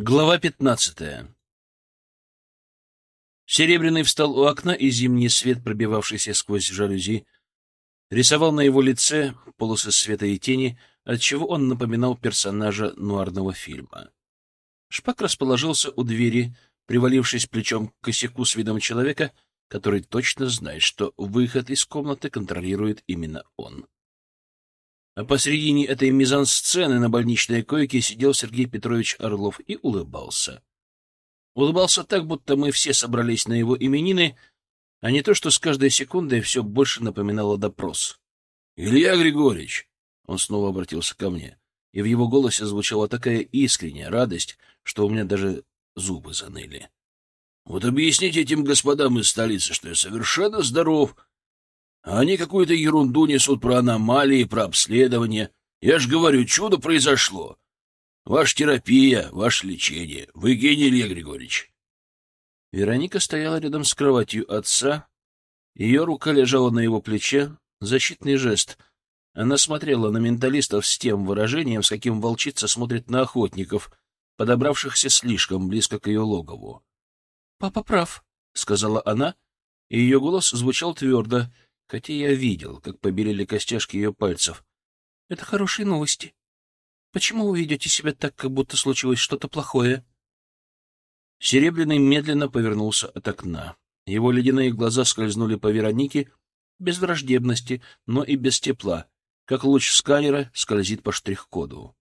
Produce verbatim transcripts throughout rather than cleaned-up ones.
Глава пятнадцатая. Серебряный встал у окна, и зимний свет, пробивавшийся сквозь жалюзи, рисовал на его лице полосы света и тени, отчего он напоминал персонажа нуарного фильма. Шпак расположился у двери, привалившись плечом к косяку с видом человека, который точно знает, что выход из комнаты контролирует именно он. А посредине этой мизансцены на больничной койке сидел Сергей Петрович Орлов и улыбался. Улыбался так, будто мы все собрались на его именины, а не то, что с каждой секундой все больше напоминало допрос. — Илья Григорьевич! — он снова обратился ко мне, и в его голосе звучала такая искренняя радость, что у меня даже зубы заныли. — Вот объясните этим господам из столицы, что я совершенно здоров, а они какую-то ерунду несут про аномалии, про обследование. Я ж говорю, чудо произошло. Ваша терапия, ваше лечение. Вы гений, Илья Григорьевич. Вероника стояла рядом с кроватью отца. Ее рука лежала на его плече. Защитный жест. Она смотрела на менталистов с тем выражением, с каким волчица смотрит на охотников, подобравшихся слишком близко к ее логову. — Папа прав, — сказала она, и ее голос звучал твердо, хотя я видел, как побелели костяшки ее пальцев. — Это хорошие новости. Почему вы ведете себя так, как будто случилось что-то плохое? Серебряный медленно повернулся от окна. Его ледяные глаза скользнули по Веронике без враждебности, но и без тепла, как луч сканера скользит по штрих-коду.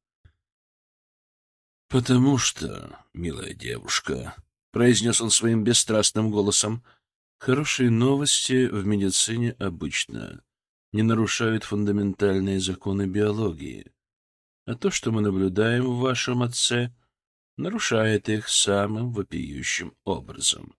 — Потому что, милая девушка, — произнес он своим бесстрастным голосом, — хорошие новости в медицине обычно не нарушают фундаментальные законы биологии. А то, что мы наблюдаем в вашем отце, нарушает их самым вопиющим образом.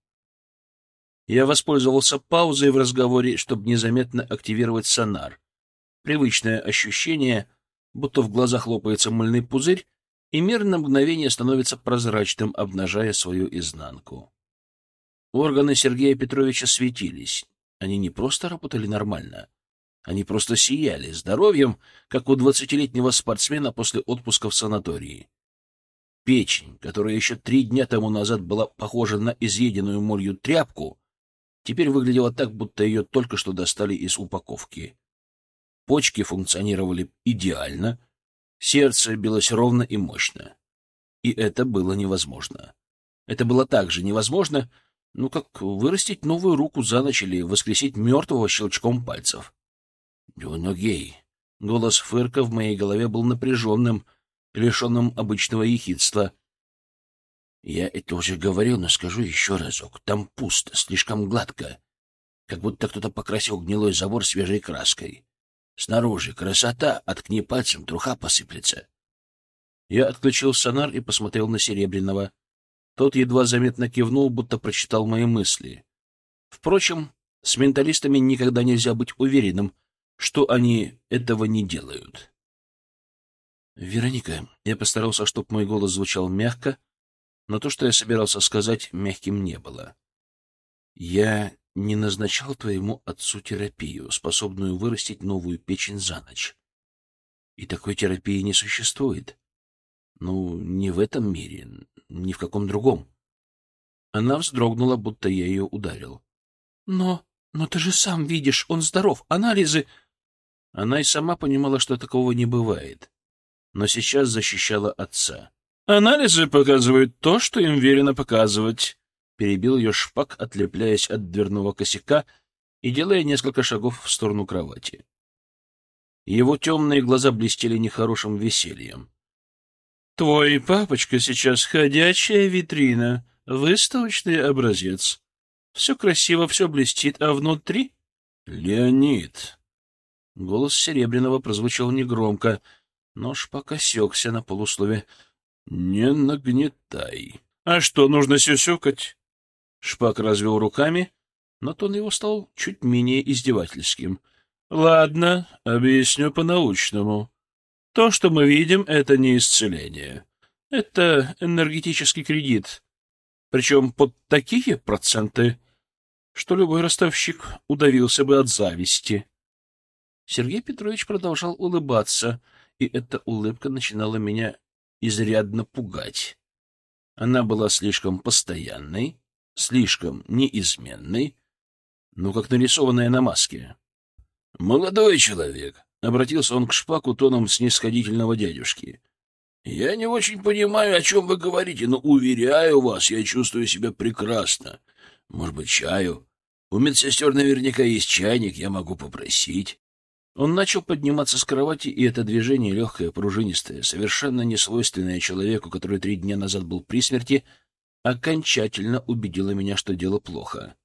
Я воспользовался паузой в разговоре, чтобы незаметно активировать сонар. Привычное ощущение, будто в глазах лопается мыльный пузырь, и мир на мгновение становится прозрачным, обнажая свою изнанку. Органы Сергея Петровича светились. Они не просто работали нормально. Они просто сияли здоровьем, как у двадцатилетнего спортсмена после отпуска в санатории. Печень, которая еще три дня тому назад была похожа на изъеденную молью тряпку, теперь выглядела так, будто ее только что достали из упаковки. Почки функционировали идеально, сердце билось ровно и мощно. И это было невозможно. Это было так же невозможно, ну, как вырастить новую руку за ночь или воскресить мертвого щелчком пальцев. Дюногей. Голос Фырка в моей голове был напряженным, лишенным обычного ехидства. Я это уже говорил, но скажу еще разок. Там пусто, слишком гладко, как будто кто-то покрасил гнилой забор свежей краской. Снаружи красота, откни пальцем, труха посыплется. Я отключил сонар и посмотрел на Серебряного. Тот едва заметно кивнул, будто прочитал мои мысли. Впрочем, с менталистами никогда нельзя быть уверенным, что они этого не делают. Вероника, я постарался, чтобы мой голос звучал мягко, но то, что я собирался сказать, мягким не было. Я не назначал твоему отцу терапию, способную вырастить новую печень за ночь. И такой терапии не существует. Ну, не в этом мире, ни в каком другом. Она вздрогнула, будто я ее ударил. Но, но ты же сам видишь, он здоров, анализы... Она и сама понимала, что такого не бывает, но сейчас защищала отца. «Анализы показывают то, что им велено показывать», — перебил ее Шпак, отлепляясь от дверного косяка и делая несколько шагов в сторону кровати. Его темные глаза блестели нехорошим весельем. «Твой папочка сейчас ходячая витрина, выставочный образец. Все красиво, все блестит, а внутри...» «Леонид!» Голос Серебряного прозвучал негромко, но Шпак осекся на полуслове. — Не нагнетай. — А что, нужно сюсюкать? Шпак развел руками, но тон его стал чуть менее издевательским. — Ладно, объясню по-научному. То, что мы видим, — это не исцеление. Это энергетический кредит. Причем под такие проценты, что любой ростовщик удавился бы от зависти. Сергей Петрович продолжал улыбаться, и эта улыбка начинала меня изрядно пугать. Она была слишком постоянной, слишком неизменной, ну, как нарисованная на маске. «Молодой человек», — обратился он к Шпаку тоном снисходительного дядюшки, — «я не очень понимаю, о чем вы говорите, но, уверяю вас, я чувствую себя прекрасно. Может быть, чаю? У медсестер наверняка есть чайник, я могу попросить». Он начал подниматься с кровати, и это движение, легкое, пружинистое, совершенно несвойственное человеку, который три дня назад был при смерти, окончательно убедило меня, что дело плохо.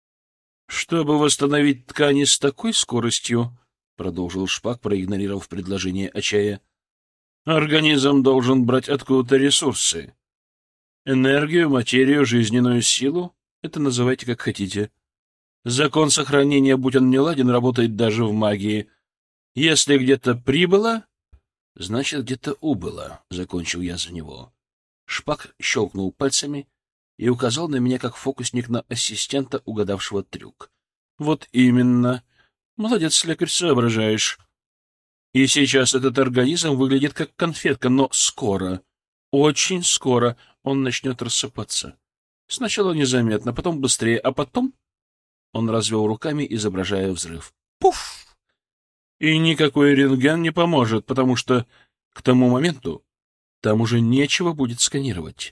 «Чтобы восстановить ткани с такой скоростью, — продолжил Шпак, проигнорировав предложение о чае, — организм должен брать откуда-то ресурсы. Энергию, материю, жизненную силу — это называйте как хотите. Закон сохранения, будь он неладен, работает даже в магии. Если где-то прибыло, значит, где-то убыло, — закончил я за него. Шпак щелкнул пальцами и указал на меня как фокусник на ассистента, угадавшего трюк. Вот именно. Молодец, лекарь, соображаешь. И сейчас этот организм выглядит как конфетка, но скоро, очень скоро он начнет рассыпаться. Сначала незаметно, потом быстрее, а потом... Он развел руками, изображая взрыв. Пуф! И никакой рентген не поможет, потому что к тому моменту там уже нечего будет сканировать.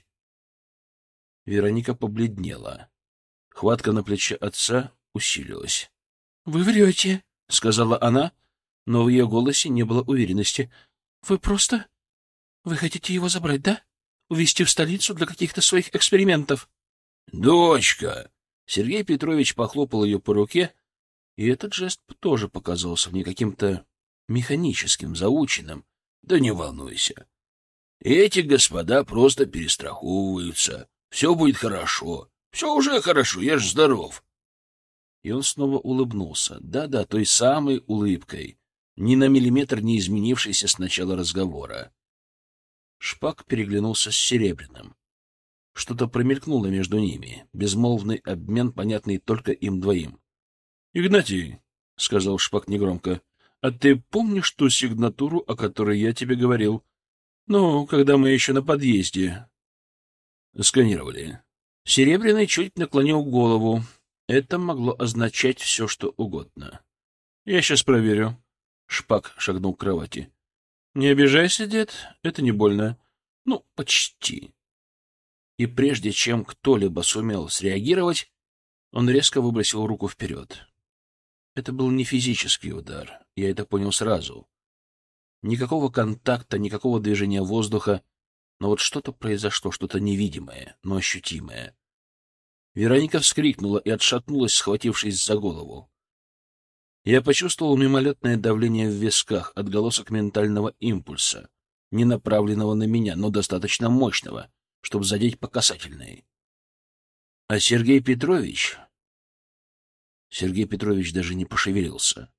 Вероника побледнела. Хватка на плече отца усилилась. — Вы врете, — сказала она, но в ее голосе не было уверенности. — Вы просто... Вы хотите его забрать, да? Увезти в столицу для каких-то своих экспериментов? — Дочка! Сергей Петрович похлопал ее по руке, и этот жест тоже показался мне каким-то механическим, заученным. Да не волнуйся. Эти господа просто перестраховываются. Все будет хорошо. Все уже хорошо, я ж здоров. И он снова улыбнулся. Да-да, той самой улыбкой, ни на миллиметр не изменившейся с начала разговора. Шпак переглянулся с Серебряным. Что-то промелькнуло между ними, безмолвный обмен, понятный только им двоим. — Игнатий, — сказал Шпак негромко, — а ты помнишь ту сигнатуру, о которой я тебе говорил? Ну, когда мы еще на подъезде сканировали. Серебряный чуть наклонил голову. Это могло означать все, что угодно. — Я сейчас проверю. Шпак шагнул к кровати. — Не обижайся, дед, это не больно. Ну, почти. И прежде чем кто-либо сумел среагировать, он резко выбросил руку вперед. Это был не физический удар, я это понял сразу. Никакого контакта, никакого движения воздуха, но вот что-то произошло, что-то невидимое, но ощутимое. Вероника вскрикнула и отшатнулась, схватившись за голову. Я почувствовал мимолетное давление в висках, отголосок ментального импульса, не направленного на меня, но достаточно мощного, чтобы задеть по касательной. А Сергей Петрович... Сергей Петрович даже не пошевелился.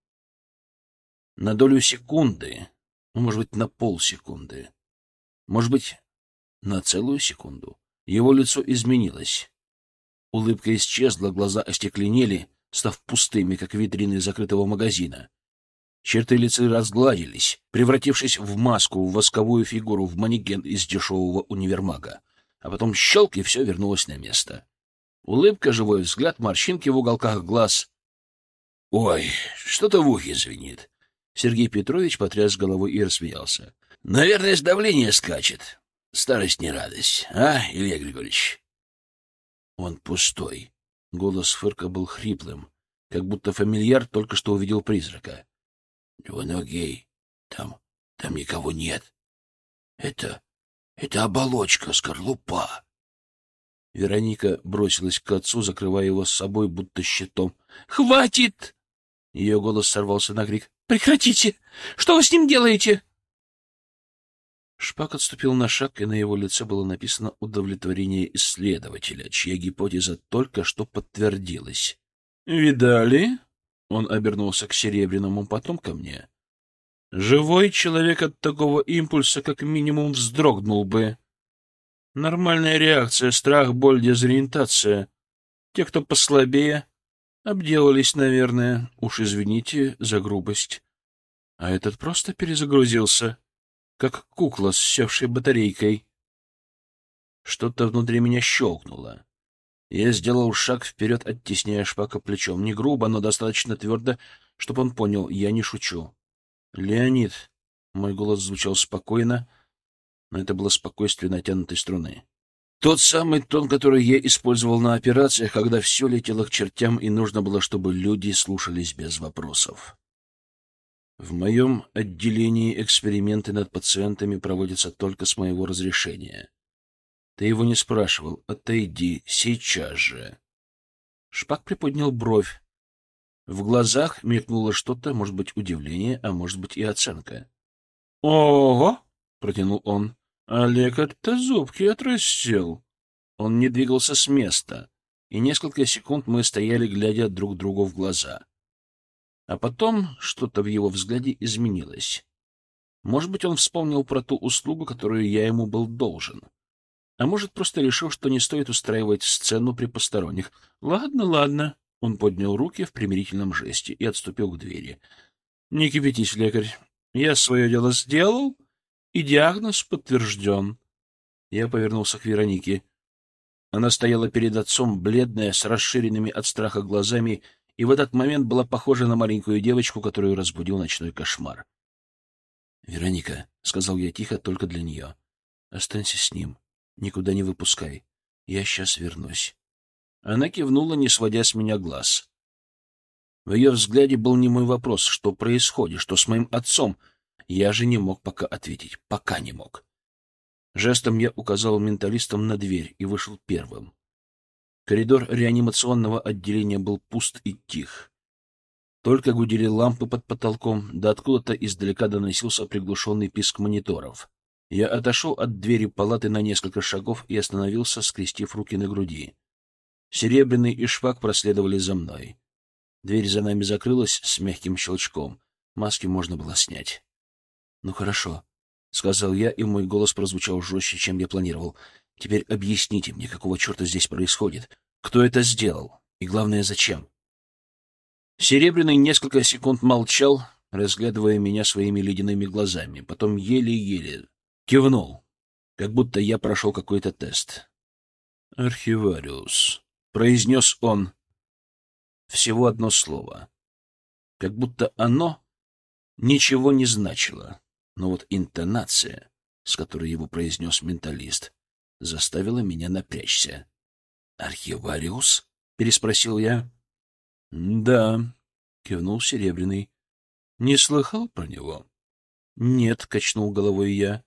На долю секунды, ну, может быть, на полсекунды, может быть, на целую секунду, его лицо изменилось. Улыбка исчезла, глаза остекленели, став пустыми, как витрины закрытого магазина. Черты лица разгладились, превратившись в маску, в восковую фигуру, в манекен из дешевого универмага. А потом щелк, и все вернулось на место. Улыбка, живой взгляд, морщинки в уголках глаз. — Ой, что-то в ухе звенит. Сергей Петрович потряс головой и рассмеялся. — Наверное, давление скачет. Старость не радость, а, Илья Григорьевич? Он пустой. Голос Фырка был хриплым, как будто фамильяр только что увидел призрака. — Двуногий, там, там никого нет. Это, это оболочка, скорлупа. Вероника бросилась к отцу, закрывая его с собой, будто щитом. — Хватит! Ее голос сорвался на крик. — Прекратите! Что вы с ним делаете? Шпак отступил на шаг, и на его лице было написано удовлетворение исследователя, чья гипотеза только что подтвердилась. — Видали? — он обернулся к Серебряному, потом ко мне. — Живой человек от такого импульса как минимум вздрогнул бы. Нормальная реакция — страх, боль, дезориентация. Те, кто послабее, обделались, наверное. Уж извините за грубость. А этот просто перезагрузился, как кукла с севшей батарейкой. Что-то внутри меня щелкнуло. Я сделал шаг вперед, оттесняя Шпака плечом. Не грубо, но достаточно твердо, чтобы он понял, я не шучу. «Леонид!» — мой голос звучал спокойно, но это было спокойствие натянутой струны. Тот самый тон, который я использовал на операциях, когда все летело к чертям и нужно было, чтобы люди слушались без вопросов. В моем отделении эксперименты над пациентами проводятся только с моего разрешения. Ты его не спрашивал. Отойди сейчас же. Шпак приподнял бровь. В глазах мелькнуло что-то, может быть, удивление, а может быть и оценка. — Ого! — протянул он. — А лекарь-то зубки отрастил. Он не двигался с места, и несколько секунд мы стояли, глядя друг другу в глаза. А потом что-то в его взгляде изменилось. Может быть, он вспомнил про ту услугу, которую я ему был должен. А может, просто решил, что не стоит устраивать сцену при посторонних. — Ладно, ладно. Он поднял руки в примирительном жесте и отступил к двери. — Не кипятись, лекарь. Я свое дело сделал, и диагноз подтвержден. Я повернулся к Веронике. Она стояла перед отцом, бледная, с расширенными от страха глазами, и в этот момент была похожа на маленькую девочку, которую разбудил ночной кошмар. — Вероника, — сказал я тихо, только для нее, — останься с ним. Никуда не выпускай. Я сейчас вернусь. Она кивнула, не сводя с меня глаз. В ее взгляде был немой вопрос, что происходит, что с моим отцом. Я же не мог пока ответить. Пока не мог. Жестом я указал менталистам на дверь и вышел первым. Коридор реанимационного отделения был пуст и тих. Только гудели лампы под потолком, да откуда-то издалека доносился приглушенный писк мониторов. Я отошел от двери палаты на несколько шагов и остановился, скрестив руки на груди. Серебряный и Шпак проследовали за мной. Дверь за нами закрылась с мягким щелчком. Маски можно было снять. — Ну хорошо, — сказал я, и мой голос прозвучал жестче, чем я планировал. — Теперь объясните мне, какого черта здесь происходит? Кто это сделал? И главное, зачем? Серебряный несколько секунд молчал, разглядывая меня своими ледяными глазами. Потом еле-еле кивнул, как будто я прошел какой-то тест. — Архивариус, — произнес он. Всего одно слово. Как будто оно ничего не значило. Но вот интонация, с которой его произнес менталист, заставила меня напрячься. — Архивариус? — переспросил я. — Да, — кивнул Серебряный. — Не слыхал про него? — Нет, — качнул головой я.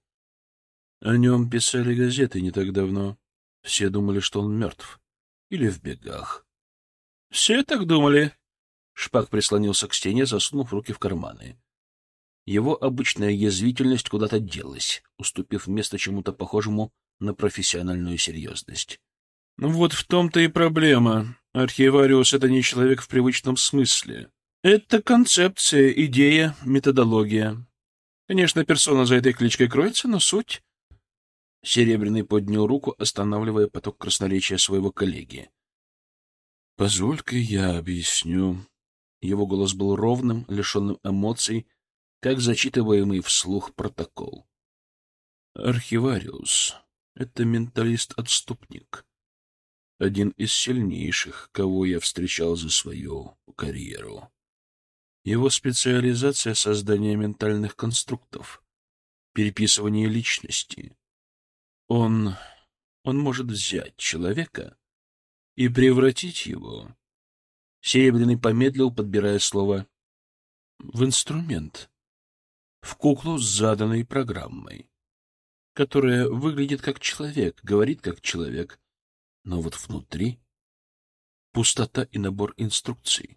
О нем писали газеты не так давно. Все думали, что он мертв. Или в бегах. — Все так думали. Шпак прислонился к стене, засунув руки в карманы. Его обычная язвительность куда-то делась, уступив место чему-то похожему на профессиональную серьезность. — Ну вот в том-то и проблема. Архивариус — это не человек в привычном смысле. Это концепция, идея, методология. Конечно, персона за этой кличкой кроется, но суть... Серебряный поднял руку, останавливая поток красноречия своего коллеги. — Позволь-ка я объясню. Его голос был ровным, лишенным эмоций, как зачитываемый вслух протокол. Архивариус — это менталист-отступник. Один из сильнейших, кого я встречал за свою карьеру. Его специализация — создание ментальных конструктов, переписывание личности. Он... он может взять человека и превратить его... Серебряный помедлил, подбирая слово. В инструмент. В куклу с заданной программой, которая выглядит как человек, говорит как человек, но вот внутри пустота и набор инструкций.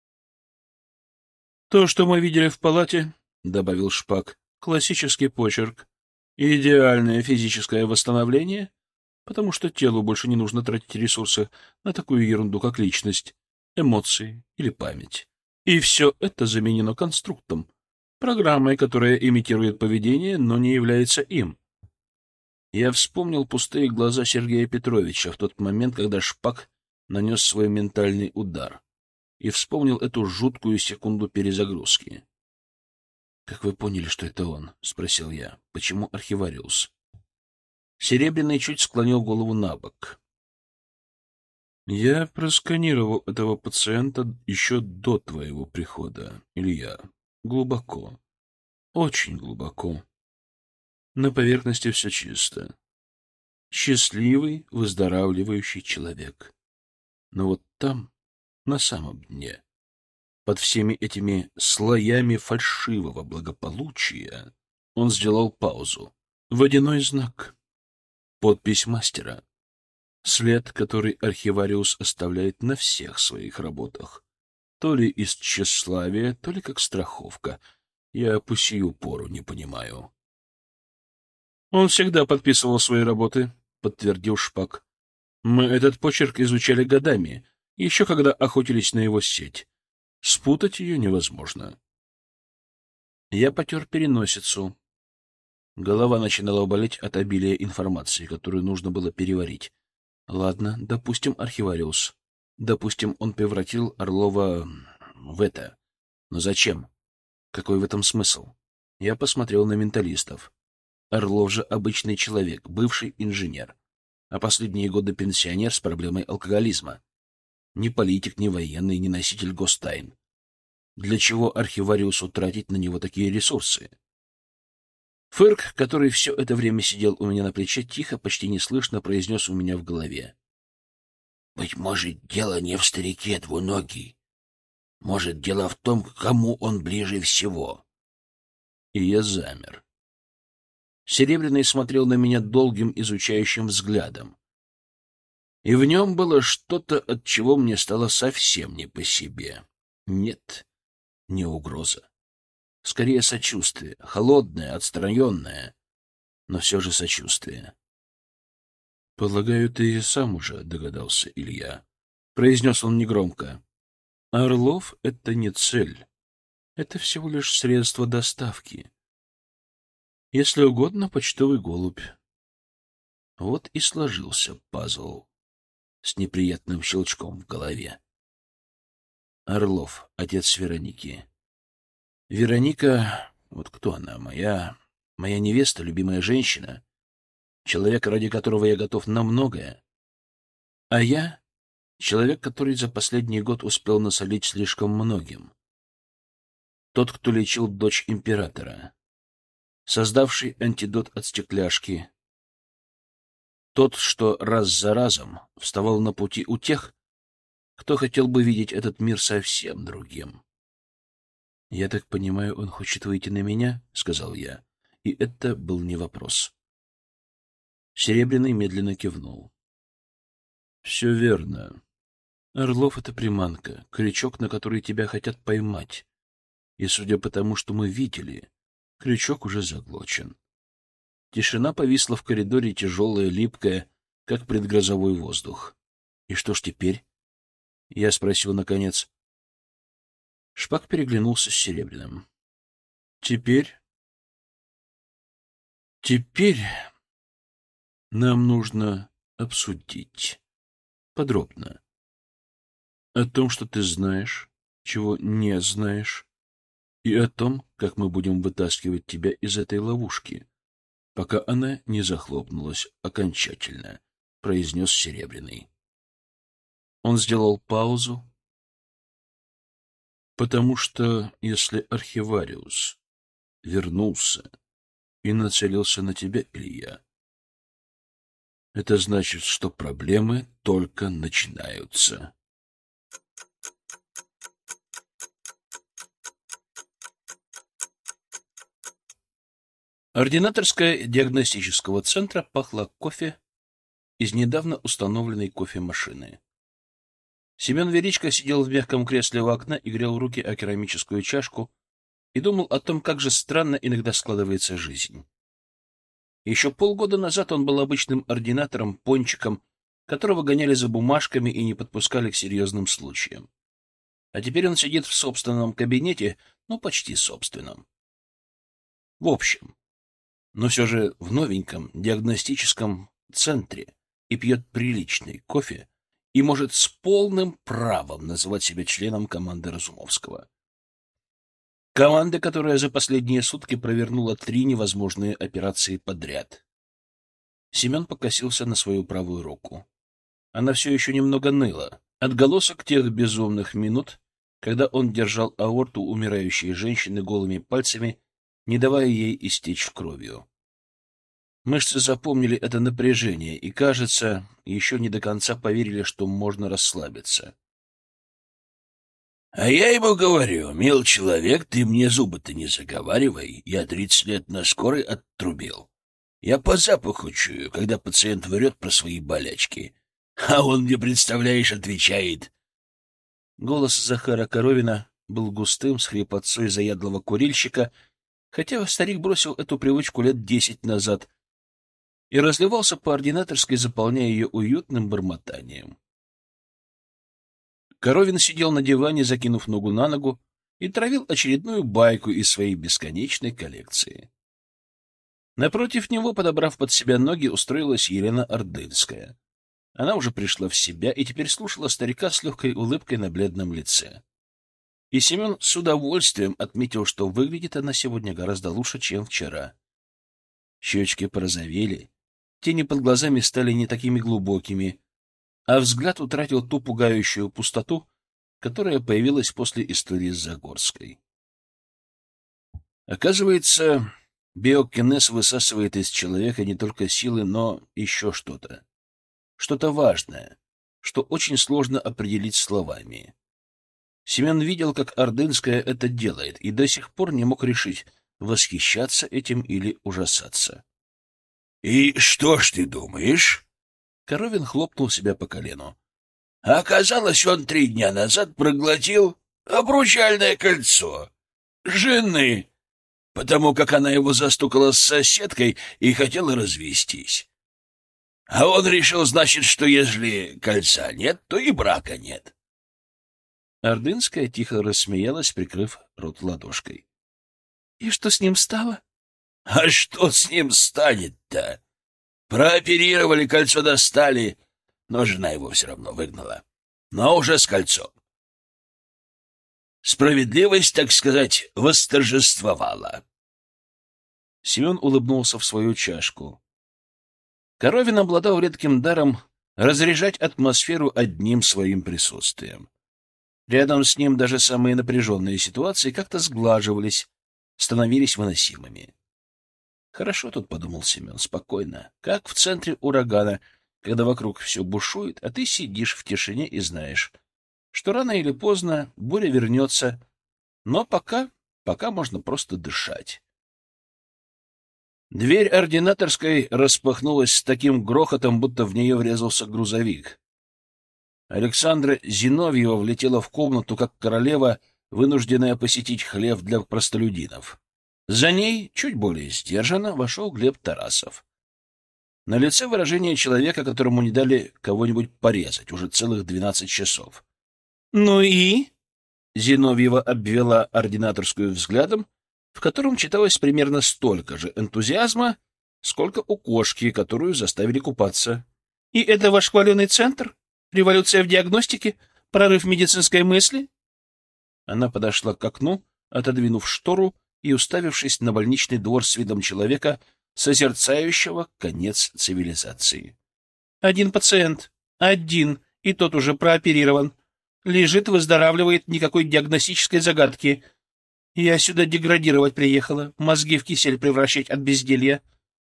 То, что мы видели в палате, — добавил Шпак, — классический почерк. Идеальное физическое восстановление, потому что телу больше не нужно тратить ресурсы на такую ерунду, как личность, эмоции или память. И все это заменено конструктом, программой, которая имитирует поведение, но не является им. Я вспомнил пустые глаза Сергея Петровича в тот момент, когда Шпак нанес свой ментальный удар, и вспомнил эту жуткую секунду перезагрузки. — Как вы поняли, что это он? — спросил я. — Почему архивариус? Серебряный чуть склонил голову на бок. Я просканировал этого пациента еще до твоего прихода, Илья. Глубоко. Очень глубоко. На поверхности все чисто. Счастливый, выздоравливающий человек. Но вот там, на самом дне, под всеми этими слоями фальшивого благополучия, он сделал паузу. Водяной знак. Подпись мастера. След, который архивариус оставляет на всех своих работах. То ли из тщеславия, то ли как страховка. Я по сию пору не понимаю. Он всегда подписывал свои работы, подтвердил Шпак. Мы этот почерк изучали годами, еще когда охотились на его сеть. Спутать ее невозможно. Я потер переносицу. Голова начинала болеть от обилия информации, которую нужно было переварить. Ладно, допустим, архивариус. Допустим, он превратил Орлова в это. Но зачем? Какой в этом смысл? Я посмотрел на менталистов. Орлов же обычный человек, бывший инженер, а последние годы пенсионер с проблемой алкоголизма. Ни политик, ни военный, ни носитель гостайн. Для чего архивариусу тратить на него такие ресурсы? Фырк, который все это время сидел у меня на плече, тихо, почти неслышно произнес у меня в голове. «Быть может, дело не в старике двуногий. Может, дело в том, к кому он ближе всего». И я замер. Серебряный смотрел на меня долгим изучающим взглядом. И в нем было что-то, от чего мне стало совсем не по себе. Нет, не угроза. Скорее, сочувствие, холодное, отстраненное, но все же сочувствие. — Полагаю, ты и сам уже догадался, Илья, — произнес он негромко. — Орлов — это не цель. Это всего лишь средство доставки. Если угодно, почтовый голубь. Вот и сложился пазл с неприятным щелчком в голове. Орлов, отец Вероники. Вероника, вот кто она, моя, моя невеста, любимая женщина, человек, ради которого я готов на многое. А я — человек, который за последний год успел насолить слишком многим. Тот, кто лечил дочь императора, создавший антидот от стекляшки. Тот, что раз за разом вставал на пути у тех, кто хотел бы видеть этот мир совсем другим. «Я так понимаю, он хочет выйти на меня?» — сказал я. И это был не вопрос. Серебряный медленно кивнул. «Все верно. Орлов — это приманка, крючок, на который тебя хотят поймать. И, судя по тому, что мы видели, крючок уже заглочен». Тишина повисла в коридоре, тяжелая, липкая, как предгрозовой воздух. «И что ж теперь?» — я спросил наконец. Шпак переглянулся с Серебряным. «Теперь... Теперь нам нужно обсудить подробно о том, что ты знаешь, чего не знаешь, и о том, как мы будем вытаскивать тебя из этой ловушки, пока она не захлопнулась окончательно», — произнес Серебряный. Он сделал паузу, потому что если архивариус вернулся и нацелился на тебя, Илья, это значит, что проблемы только начинаются. Ординаторская диагностического центра пахла кофе из недавно установленной кофемашины. Семен Величко сидел в мягком кресле у окна и грел руки о керамическую чашку и думал о том, как же странно иногда складывается жизнь. Еще полгода назад он был обычным ординатором, пончиком, которого гоняли за бумажками и не подпускали к серьезным случаям. А теперь он сидит в собственном кабинете, ну, почти собственном. В общем, но все же в новеньком диагностическом центре и пьет приличный кофе и может с полным правом называть себя членом команды Разумовского. Команды, которая за последние сутки провернула три невозможные операции подряд. Семен покосился на свою правую руку. Она все еще немного ныла. Отголосок тех безумных минут, когда он держал аорту умирающей женщины голыми пальцами, не давая ей истечь кровью. Мышцы запомнили это напряжение и, кажется, еще не до конца поверили, что можно расслабиться. — А я ему говорю: мил человек, ты мне зубы-то не заговаривай, я тридцать лет на скорой оттрубил. Я по запаху чую, когда пациент врет про свои болячки. А он мне, представляешь, отвечает. Голос Захара Коровина был густым, с хрипотцой заядлого курильщика, хотя старик бросил эту привычку лет десять назад и разливался по ординаторской, заполняя ее уютным бормотанием. Коровин сидел на диване, закинув ногу на ногу, и травил очередную байку из своей бесконечной коллекции. Напротив него, подобрав под себя ноги, устроилась Елена Ордынская. Она уже пришла в себя и теперь слушала старика с легкой улыбкой на бледном лице. И Семен с удовольствием отметил, что выглядит она сегодня гораздо лучше, чем вчера. Щечки порозовели, тени под глазами стали не такими глубокими, а взгляд утратил ту пугающую пустоту, которая появилась после истории с Загорской. Оказывается, биокинез высасывает из человека не только силы, но еще что-то. Что-то важное, что очень сложно определить словами. Семен видел, как Ордынская это делает, и до сих пор не мог решить, восхищаться этим или ужасаться. — И что ж ты думаешь? Коровин хлопнул себя по колену. — Оказалось, он три дня назад проглотил обручальное кольцо жены, потому как она его застукала с соседкой и хотела развестись. А он решил, значит, что если кольца нет, то и брака нет. Ордынская тихо рассмеялась, прикрыв рот ладошкой. — И что с ним стало? — А что с ним станет-то? Прооперировали, кольцо достали, но жена его все равно выгнала. Но уже с кольцом. Справедливость, так сказать, восторжествовала. Семен улыбнулся в свою чашку. Коровин обладал редким даром разряжать атмосферу одним своим присутствием. Рядом с ним даже самые напряженные ситуации как-то сглаживались, становились выносимыми. Хорошо тут, — подумал Семен, — спокойно, как в центре урагана, когда вокруг все бушует, а ты сидишь в тишине и знаешь, что рано или поздно буря вернется, но пока, пока можно просто дышать. Дверь ординаторской распахнулась с таким грохотом, будто в нее врезался грузовик. Александра Зиновьева влетела в комнату, как королева, вынужденная посетить хлев для простолюдинов. За ней, чуть более сдержанно, вошел Глеб Тарасов. На лице выражение человека, которому не дали кого-нибудь порезать уже целых двенадцать часов. — Ну и? — Зиновьева обвела ординаторскую взглядом, в котором читалось примерно столько же энтузиазма, сколько у кошки, которую заставили купаться. — И это ваш хваленый центр? Революция в диагностике? Прорыв медицинской мысли? Она подошла к окну, отодвинув штору и уставившись на больничный двор с видом человека, созерцающего конец цивилизации. — Один пациент. Один. И тот уже прооперирован. Лежит, выздоравливает, никакой диагностической загадки. Я сюда деградировать приехала, мозги в кисель превращать от безделья.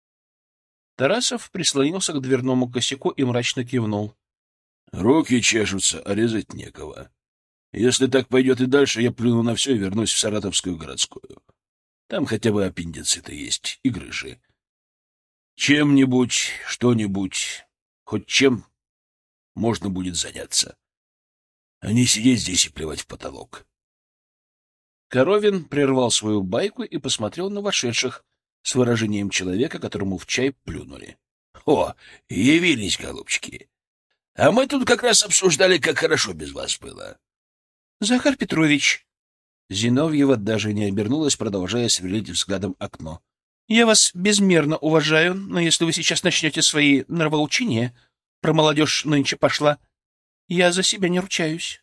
Тарасов прислонился к дверному косяку и мрачно кивнул. — Руки чешутся, а резать некого. Если так пойдет и дальше, я плюну на все и вернусь в Саратовскую городскую. Там хотя бы аппендициты есть и грыжи. Чем-нибудь, что-нибудь, хоть чем можно будет заняться. А не сидеть здесь и плевать в потолок. Коровин прервал свою байку и посмотрел на вошедших с выражением человека, которому в чай плюнули. — О, явились, голубчики! А мы тут как раз обсуждали, как хорошо без вас было. — Захар Петрович! Зиновьева даже не обернулась, продолжая сверлить взглядом окно. — Я вас безмерно уважаю, но если вы сейчас начнете свои нравоучения, про молодежь нынче пошла, я за себя не ручаюсь.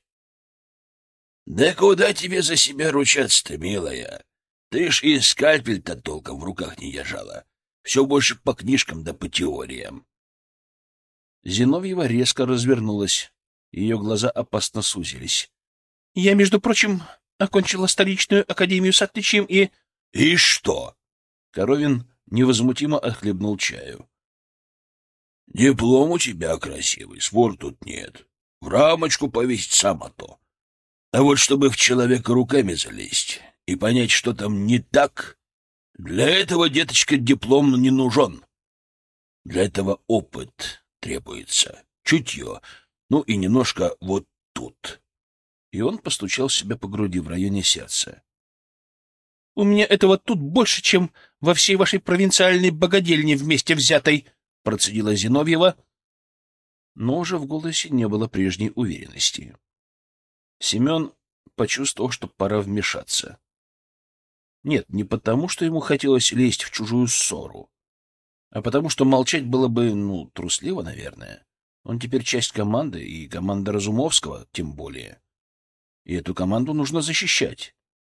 — Да куда тебе за себя ручаться-то, милая? Ты ж и скальпель-то толком в руках не держала. Все больше по книжкам да по теориям. Зиновьева резко развернулась. Ее глаза опасно сузились. — Я, между прочим, окончила столичную академию с отличием и... — И что? Коровин невозмутимо отхлебнул чаю. — Диплом у тебя красивый, спор тут нет. В рамочку повесить само то. А вот чтобы в человека руками залезть и понять, что там не так, для этого, деточка, диплом не нужен. Для этого опыт требуется, чутье, ну и немножко вот тут. И он постучал себя по груди в районе сердца. — У меня этого тут больше, чем во всей вашей провинциальной богадельне вместе взятой, — процедила Зиновьева, но уже в голосе не было прежней уверенности. Семен почувствовал, что пора вмешаться. Нет, не потому, что ему хотелось лезть в чужую ссору, а потому, что молчать было бы, ну, трусливо, наверное. Он теперь часть команды, и команда Разумовского тем более. И эту команду нужно защищать.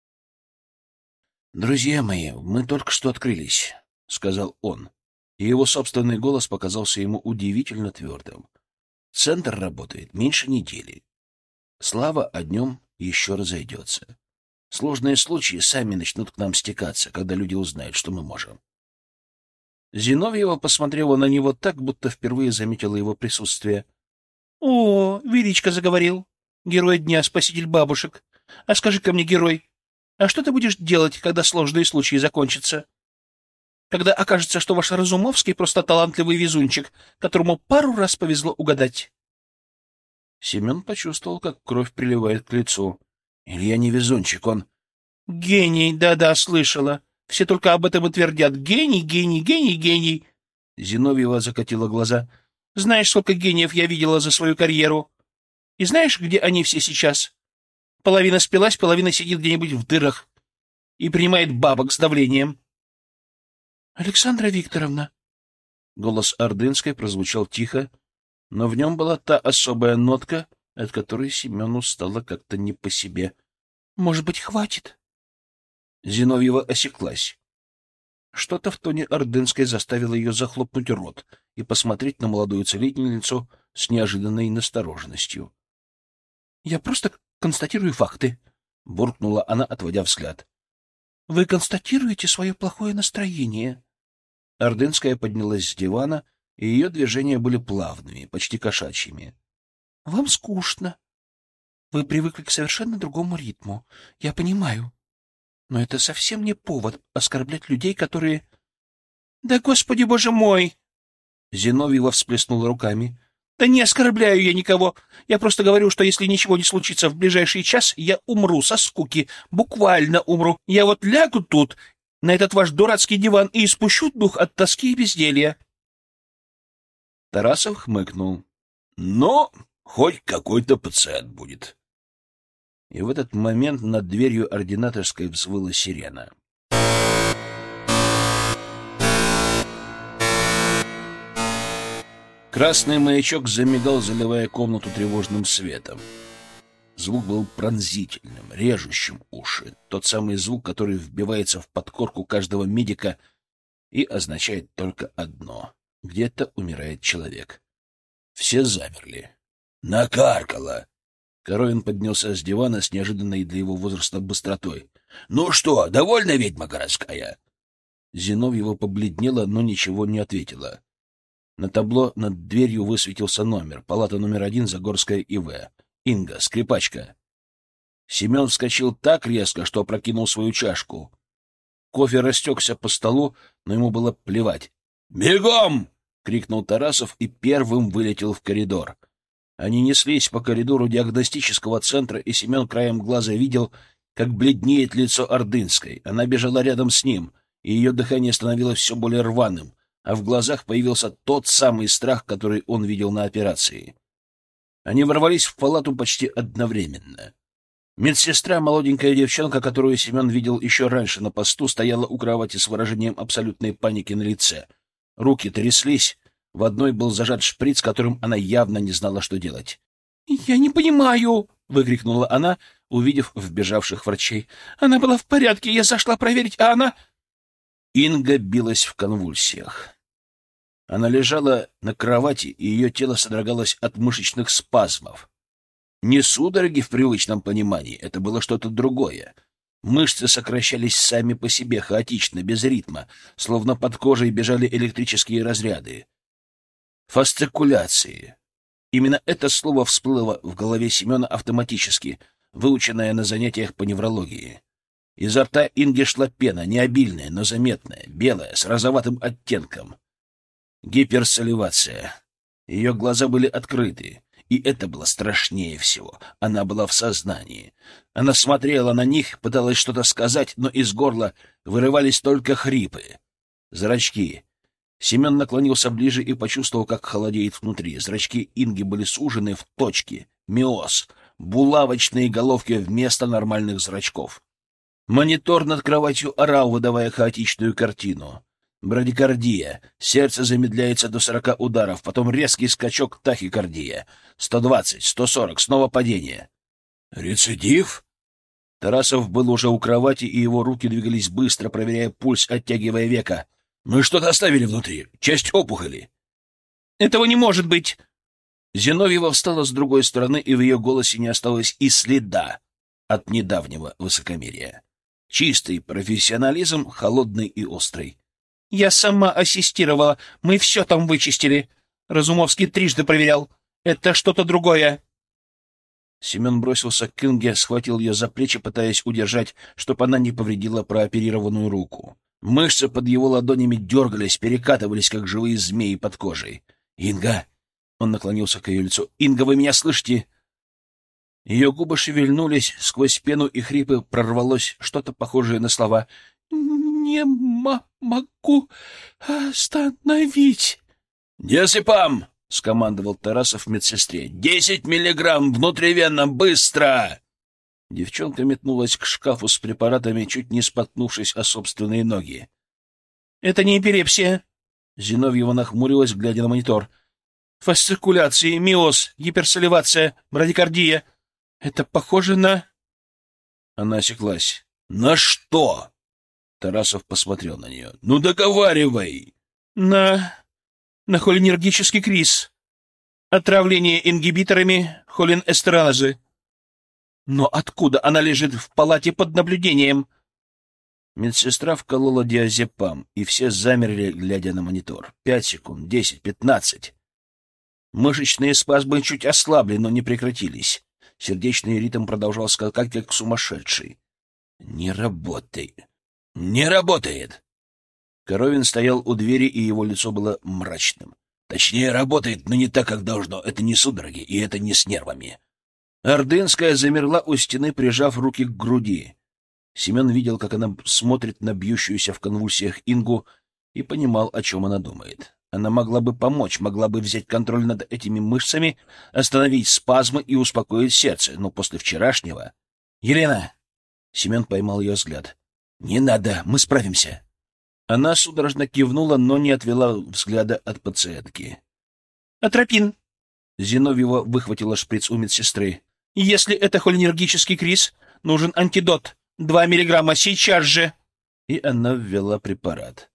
«Друзья мои, мы только что открылись», — сказал он, и его собственный голос показался ему удивительно твердым. «Центр работает меньше недели. Слава о днем еще разойдется. Сложные случаи сами начнут к нам стекаться, когда люди узнают, что мы можем». Зиновьева посмотрела на него так, будто впервые заметила его присутствие. — О, Величко заговорил. Герой дня, спаситель бабушек. А скажи-ка мне, герой, а что ты будешь делать, когда сложные случаи закончатся? Когда окажется, что ваш Разумовский просто талантливый везунчик, которому пару раз повезло угадать? Семен почувствовал, как кровь приливает к лицу. Илья не везунчик, он... — Гений, да-да, слышала. Все только об этом и твердят. Гений, гений, гений, гений. Зиновьева закатила глаза. Знаешь, сколько гениев я видела за свою карьеру? И знаешь, где они все сейчас? Половина спилась, половина сидит где-нибудь в дырах и принимает бабок с давлением. Александра Викторовна. Голос Ордынской прозвучал тихо, но в нем была та особая нотка, от которой Семену стало как-то не по себе. Может быть, хватит? Зиновьева осеклась. Что-то в тоне Ордынской заставило ее захлопнуть рот и посмотреть на молодую целительницу с неожиданной настороженностью. — Я просто констатирую факты, — буркнула она, отводя взгляд. — Вы констатируете свое плохое настроение? Ордынская поднялась с дивана, и ее движения были плавными, почти кошачьими. — Вам скучно. Вы привыкли к совершенно другому ритму. Я понимаю. Но это совсем не повод оскорблять людей, которые... — Да, Господи, Боже мой! Зиновьева всплеснула руками. — Да не оскорбляю я никого. Я просто говорю, что если ничего не случится в ближайший час, я умру со скуки. Буквально умру. Я вот лягу тут, на этот ваш дурацкий диван, и испущу дух от тоски и безделья. Тарасов хмыкнул. — Но хоть какой-то пациент будет. И в этот момент над дверью ординаторской взвыла сирена. Красный маячок замигал, заливая комнату тревожным светом. Звук был пронзительным, режущим уши. Тот самый звук, который вбивается в подкорку каждого медика и означает только одно — где-то умирает человек. Все замерли. Накаркало. Коровин поднялся с дивана с неожиданной для его возраста быстротой. — Ну что, довольна ведьма городская? Зиновьева побледнела, но ничего не ответила. На табло над дверью высветился номер. Палата номер один, Загорская И В. Инга, скрипачка. Семен вскочил так резко, что опрокинул свою чашку. Кофе растекся по столу, но ему было плевать. «Бегом!» — крикнул Тарасов и первым вылетел в коридор. Они неслись по коридору диагностического центра, и Семен краем глаза видел, как бледнеет лицо Ордынской. Она бежала рядом с ним, и ее дыхание становилось все более рваным, а в глазах появился тот самый страх, который он видел на операции. Они ворвались в палату почти одновременно. Медсестра, молоденькая девчонка, которую Семен видел еще раньше на посту, стояла у кровати с выражением абсолютной паники на лице. Руки тряслись. В одной был зажат шприц, которым она явно не знала, что делать. — Я не понимаю! — выкрикнула она, увидев вбежавших врачей. — Она была в порядке, я зашла проверить, а она... Инга билась в конвульсиях. Она лежала на кровати, и ее тело содрогалось от мышечных спазмов. Не судороги в привычном понимании, это было что-то другое. Мышцы сокращались сами по себе, хаотично, без ритма, словно под кожей бежали электрические разряды. Фасцикуляции. Именно это слово всплыло в голове Семена автоматически, выученное на занятиях по неврологии. Изо рта Инги шла пена, не обильная, но заметная, белая, с розоватым оттенком. Гиперсаливация. Ее глаза были открыты, и это было страшнее всего. Она была в сознании. Она смотрела на них, пыталась что-то сказать, но из горла вырывались только хрипы. Зрачки. Семен наклонился ближе и почувствовал, как холодеет внутри. Зрачки Инги были сужены в точки. Миоз. Булавочные головки вместо нормальных зрачков. Монитор над кроватью орал, выдавая хаотичную картину. Брадикардия. Сердце замедляется до сорока ударов, потом резкий скачок, тахикардия. сто двадцать, сто сорок, снова падение. Рецидив? Тарасов был уже у кровати, и его руки двигались быстро, проверяя пульс, оттягивая века. Мы что-то оставили внутри. Часть опухоли. Этого не может быть. Зиновьева встала с другой стороны, и в ее голосе не осталось и следа от недавнего высокомерия. Чистый профессионализм, холодный и острый. Я сама ассистировала. Мы все там вычистили. Разумовский трижды проверял. Это что-то другое. Семен бросился к Инге, схватил ее за плечи, пытаясь удержать, чтобы она не повредила прооперированную руку. Мышцы под его ладонями дергались, перекатывались, как живые змеи под кожей. «Инга!» — он наклонился к ее лицу. «Инга, вы меня слышите?» Ее губы шевельнулись, сквозь пену и хрипы прорвалось что-то похожее на слова. «Не могу остановить». «Дезепам!» — скомандовал Тарасов медсестре. «Десять миллиграмм внутривенно, быстро!» Девчонка метнулась к шкафу с препаратами, чуть не споткнувшись о собственные ноги. «Это не эпилепсия!» Зиновьева нахмурилась, глядя на монитор. «Фасцикуляции, миоз, гиперсаливация, брадикардия. Это похоже на...» Она осеклась. «На что?» Тарасов посмотрел на нее. «Ну, договаривай!» «На... на холинергический криз. Отравление ингибиторами холинэстеразы. Но откуда она лежит в палате под наблюдением?» Медсестра вколола диазепам, и все замерли, глядя на монитор. Пять секунд, десять, пятнадцать. Мышечные спазмы чуть ослабли, но не прекратились. Сердечный ритм продолжал скакать, как сумасшедший. «Не работает! Не работает!» Коровин стоял у двери, и его лицо было мрачным. «Точнее, работает, но не так, как должно. Это не судороги, и это не с нервами». Ордынская замерла у стены, прижав руки к груди. Семен видел, как она смотрит на бьющуюся в конвульсиях Ингу, и понимал, о чем она думает. Она могла бы помочь, могла бы взять контроль над этими мышцами, остановить спазмы и успокоить сердце, но после вчерашнего... «Елена!» Семен поймал ее взгляд. «Не надо, мы справимся». Она судорожно кивнула, но не отвела взгляда от пациентки. «Атропин!» Зиновьева выхватила шприц у медсестры. «Если это холинергический криз, нужен антидот. Два миллиграмма сейчас же!» И она ввела препарат.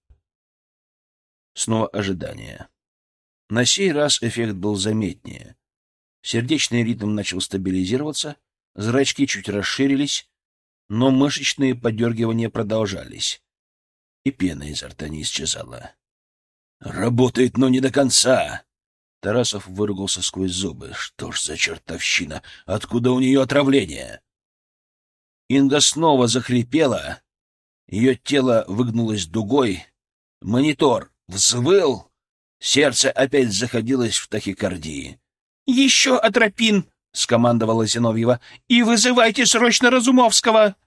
Снова ожидание. На сей раз эффект был заметнее. Сердечный ритм начал стабилизироваться, зрачки чуть расширились, но мышечные подергивания продолжались, и пена изо рта не исчезала. «Работает, но не до конца!» Тарасов выругался сквозь зубы. «Что ж за чертовщина? Откуда у нее отравление?» Инга снова захрипела, ее тело выгнулось дугой, монитор взвыл, сердце опять заходилось в тахикардии. «Еще атропин!» — скомандовала Зиновьева. «И вызывайте срочно Разумовского!»